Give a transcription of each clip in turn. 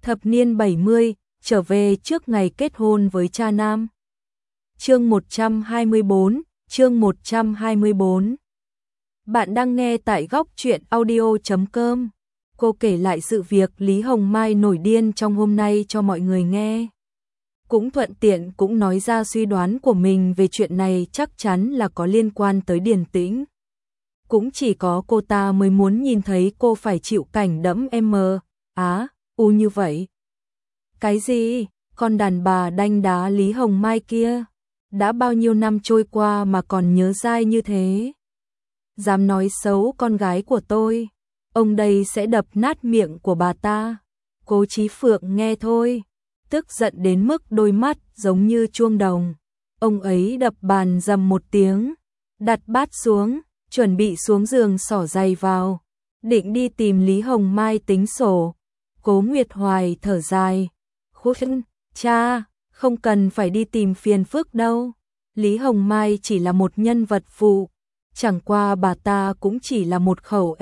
Thập niên 70, trở về trước ngày kết hôn với cha nam. Chương 124, chương 124. Bạn đang nghe tại góc truyện audio.com. Cô kể lại sự việc Lý Hồng Mai nổi điên trong hôm nay cho mọi người nghe. Cũng thuận tiện cũng nói ra suy đoán của mình về chuyện này chắc chắn là có liên quan tới Điền Tĩnh. Cũng chỉ có cô ta mới muốn nhìn thấy cô phải chịu cảnh đẫm như vậy. Cái gì? Con đàn bà đanh đá Lý Hồng Mai kia, đã bao nhiêu năm trôi qua mà còn nhớ dai như thế. Dám nói xấu con gái của tôi, ông đây sẽ đập nát miệng của bà ta. Cố Chí Phượng nghe thôi, tức giận đến mức đôi mắt giống như chuông đồng. Ông ấy đập bàn rầm một tiếng, đặt bát xuống, chuẩn bị xuống giường xỏ giày vào, định đi tìm Lý Hồng Mai tính sổ. Cố Nguyệt Hoài thở dài, cha, không cần phải đi tìm phiền phức đâu. Lý Hồng Mai chỉ là một nhân vật phụ, chẳng qua bà ta cũng chỉ là một khẩu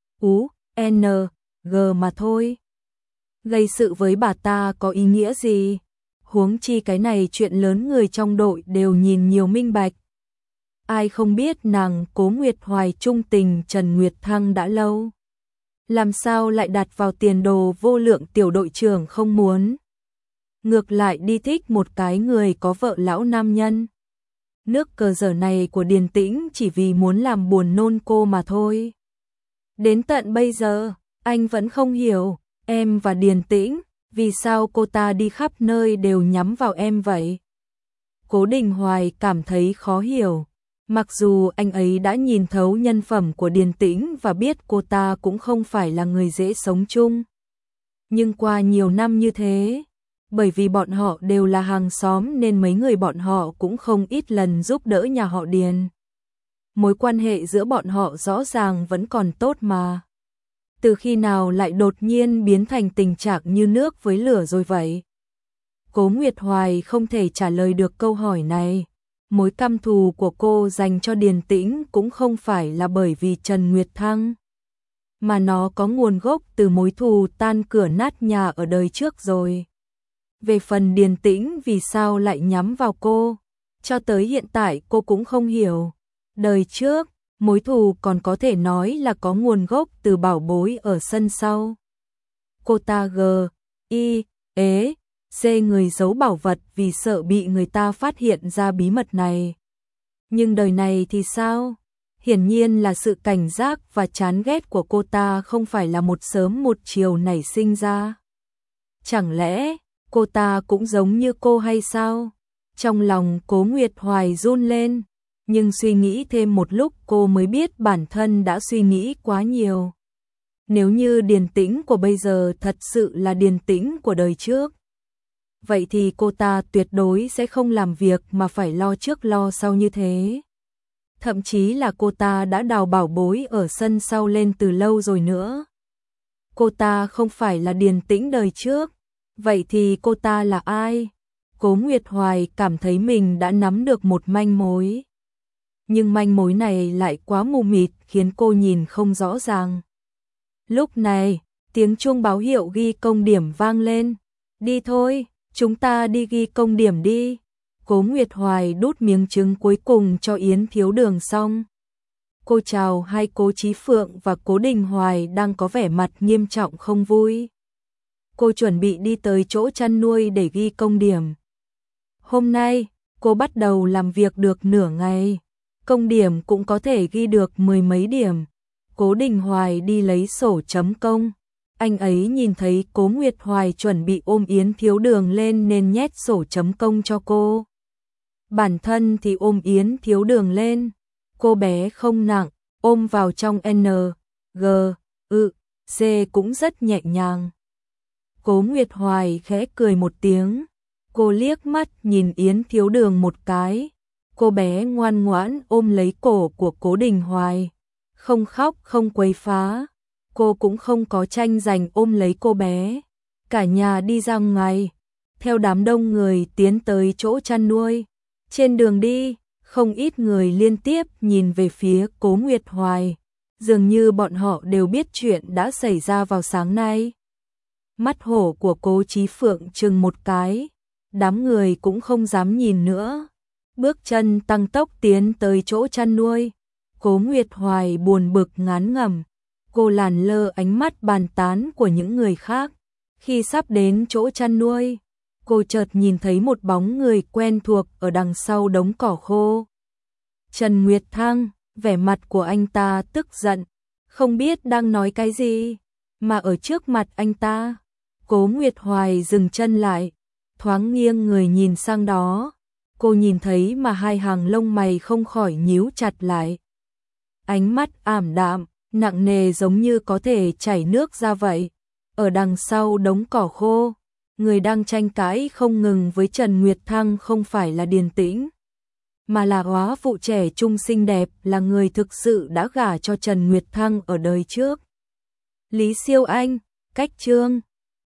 S.U.N.G mà thôi. Gây sự với bà ta có ý nghĩa gì? Huống chi cái này chuyện lớn người trong đội đều nhìn nhiều minh bạch. Ai không biết nàng Cố Nguyệt Hoài trung tình Trần Nguyệt Thăng đã lâu. Làm sao lại đặt vào tiền đồ vô lượng tiểu đội trưởng không muốn. Ngược lại đi thích một cái người có vợ lão nam nhân. Nước cờ dở này của Điền Tĩnh chỉ vì muốn làm buồn nôn cô mà thôi. Đến tận bây giờ, anh vẫn không hiểu, em và Điền Tĩnh, vì sao cô ta đi khắp nơi đều nhắm vào em vậy? Cố Đình Hoài cảm thấy khó hiểu. Mặc dù anh ấy đã nhìn thấu nhân phẩm của Điền Tĩnh và biết cô ta cũng không phải là người dễ sống chung. Nhưng qua nhiều năm như thế, bởi vì bọn họ đều là hàng xóm nên mấy người bọn họ cũng không ít lần giúp đỡ nhà họ Điền. Mối quan hệ giữa bọn họ rõ ràng vẫn còn tốt mà. Từ khi nào lại đột nhiên biến thành tình trạng như nước với lửa rồi vậy? Cố Nguyệt Hoài không thể trả lời được câu hỏi này. Mối căm thù của cô dành cho Điền Tĩnh cũng không phải là bởi vì Trần Nguyệt Thăng, mà nó có nguồn gốc từ mối thù tan cửa nát nhà ở đời trước rồi. Về phần Điền Tĩnh vì sao lại nhắm vào cô, cho tới hiện tại cô cũng không hiểu. Đời trước, mối thù còn có thể nói là có nguồn gốc từ bảo bối ở sân sau. Cô ta C người giấu bảo vật vì sợ bị người ta phát hiện ra bí mật này. Nhưng đời này thì sao? Hiển nhiên là sự cảnh giác và chán ghét của cô ta không phải là một sớm một chiều nảy sinh ra. Chẳng lẽ cô ta cũng giống như cô hay sao? Trong lòng Cố Nguyệt Hoài run lên, nhưng suy nghĩ thêm một lúc cô mới biết bản thân đã suy nghĩ quá nhiều. Nếu như Điền Tĩnh của bây giờ thật sự là Điền Tĩnh của đời trước, vậy thì cô ta tuyệt đối sẽ không làm việc mà phải lo trước lo sau như thế. Thậm chí là cô ta đã đào bảo bối ở sân sau lên từ lâu rồi nữa. Cô ta không phải là Điền Tĩnh đời trước, vậy thì cô ta là ai? Cố Nguyệt Hoài cảm thấy mình đã nắm được một manh mối. Nhưng manh mối này lại quá mù mịt khiến cô nhìn không rõ ràng. Lúc này, tiếng chuông báo hiệu ghi công điểm vang lên. Đi thôi, chúng ta đi ghi công điểm đi. Cố Nguyệt Hoài đút miếng trứng cuối cùng cho Yến Thiếu Đường xong. Cô chào hai Cố Chí Phượng và Cố Đình Hoài đang có vẻ mặt nghiêm trọng không vui. Cô chuẩn bị đi tới chỗ chăn nuôi để ghi công điểm. Hôm nay, cô bắt đầu làm việc được nửa ngày. Công điểm cũng có thể ghi được mười mấy điểm. Cố Đình Hoài đi lấy sổ chấm công. Anh ấy nhìn thấy Cố Nguyệt Hoài chuẩn bị ôm Yến Thiếu Đường lên nên nhét sổ chấm công cho cô. Bản thân thì ôm Yến Thiếu Đường lên. Cô bé không nặng, ôm vào trong C cũng rất nhẹ nhàng. Cố Nguyệt Hoài khẽ cười một tiếng. Cô liếc mắt nhìn Yến Thiếu Đường một cái. Cô bé ngoan ngoãn ôm lấy cổ của Cố Đình Hoài. Không khóc không quấy phá. Cô cũng không có tranh giành ôm lấy cô bé. Cả nhà đi ra ngoài, theo đám đông người tiến tới chỗ chăn nuôi. Trên đường đi, không ít người liên tiếp nhìn về phía Cố Nguyệt Hoài. Dường như bọn họ đều biết chuyện đã xảy ra vào sáng nay. Mắt hổ của Cố Chí Phượng chừng một cái, đám người cũng không dám nhìn nữa. Bước chân tăng tốc tiến tới chỗ chăn nuôi. Cố Nguyệt Hoài buồn bực ngán ngẩm, cô làn lơ ánh mắt bàn tán của những người khác. Khi sắp đến chỗ chăn nuôi, cô chợt nhìn thấy một bóng người quen thuộc ở đằng sau đống cỏ khô. Trần Nguyệt Thăng, vẻ mặt của anh ta tức giận, không biết đang nói cái gì, mà ở trước mặt anh ta. Cố Nguyệt Hoài dừng chân lại, thoáng nghiêng người nhìn sang đó. Cô nhìn thấy mà hai hàng lông mày không khỏi nhíu chặt lại. Ánh mắt ảm đạm, nặng nề giống như có thể chảy nước ra vậy. Ở đằng sau đống cỏ khô, người đang tranh cãi không ngừng với Trần Nguyệt Thăng không phải là Điền Tĩnh, mà là góa phụ trẻ trung xinh đẹp, là người thực sự đã gả cho Trần Nguyệt Thăng ở đời trước. Lý Siêu Anh, cách chương